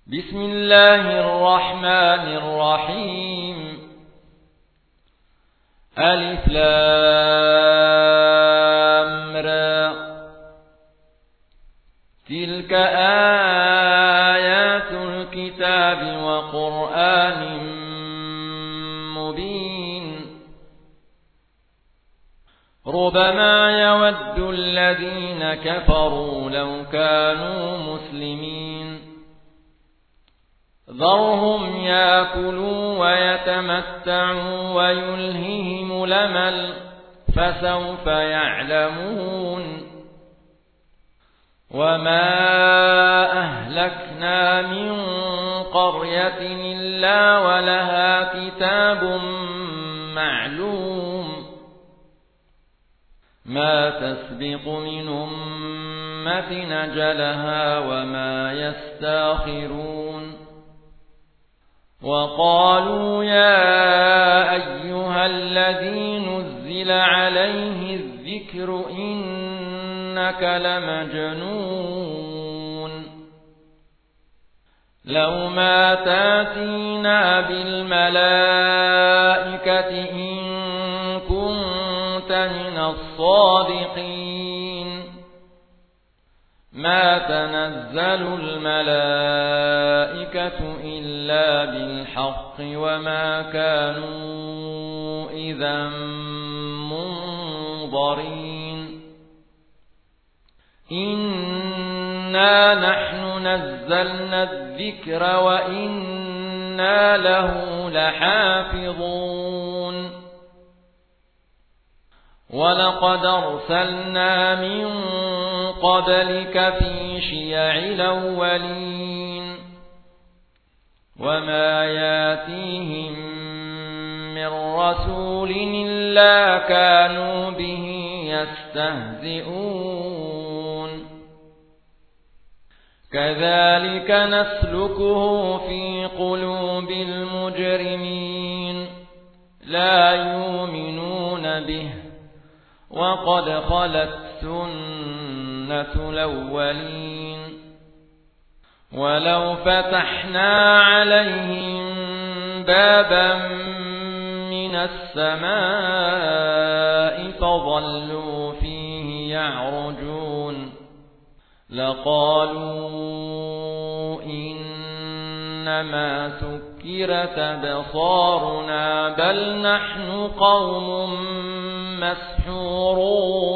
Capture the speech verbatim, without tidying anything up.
بسم الله الرحمن الرحيم. ألف لام را. تلك آيات الكتاب وقرآن مبين. ربما يود الذين كفروا لو كانوا مسلمين. ذرهم يأكلوا ويتمتعوا ويلههم الأمل فسوف يعلمون. وما أهلكنا من قرية إلا ولها كتاب معلوم ما تسبق من أمة أجلها وما يستاخرون. وقالوا يا أيها الذي نزل عليه الذكر إنك لمجنون لو ما تاتينا بالملائكة إن كنت من الصادقين. ما تنزل الملائكة إلا بالحق وما كانوا إذا منظرين. إنا نحن نزلنا الذكر وإنا له لحافظون. ولقد أرسلنا من قبلك في شيع الأولين وما ياتيهم من رسول إلا كانوا به يستهزئون. كذلك نسلكه في قلوب المجرمين لا يؤمنون به وقد خلت سنة الأولين. ولو فتحنا عليهم بابا من السماء فظلوا فيه يعرجون لقالوا إنما سكرت أبصارنا بل نحن قوم مسحورون.